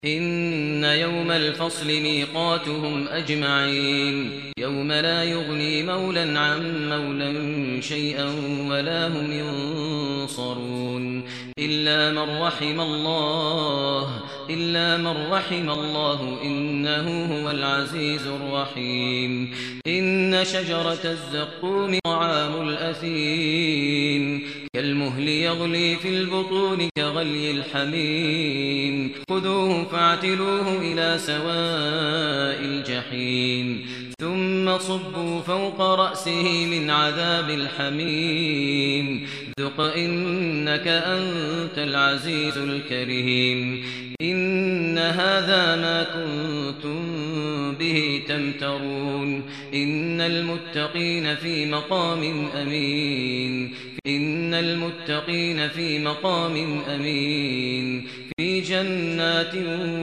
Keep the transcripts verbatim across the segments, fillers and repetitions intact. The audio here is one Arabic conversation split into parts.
إن يوم الفصل ميقاتهم أجمعين يوم لا يغني مولى عن مولى شيئا ولا هم ينصرون إلا من رحم الله إلا من رحم الله إنه هو العزيز الرحيم إن شجرة الزقوم طعام الأثيم كالمهل يغلي في البطون كغلي الحميم خذوه فاعتلوه إلى سواء الجحيم ثم صبوا فوق رأسه من عذاب الحميم ذق إنك أنت العزيز الكريم إن هذا ما كنتم به تمترون إن المتقين في مقام أمين إن المتقين في مقام أمين في جنات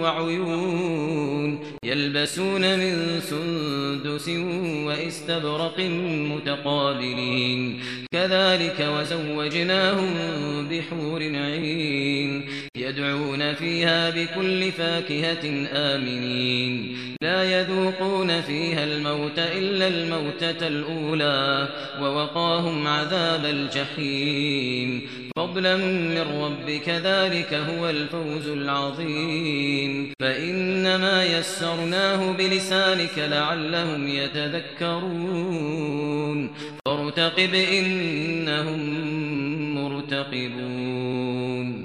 وعيون يلبسون من سندس وإستبرق متقابلين كذلك وزوجناهم بحور عين يدعون فيها بكل فاكهة آمنين لا يذوقون فيها الموت إلا الموتة الأولى ووقاهم عذاب الجحيم فضلا من ربك ذلك هو الفوز العظيم فإنما يسرناه بلسانك لعلهم يتذكرون فارتقب إنهم مرتقبون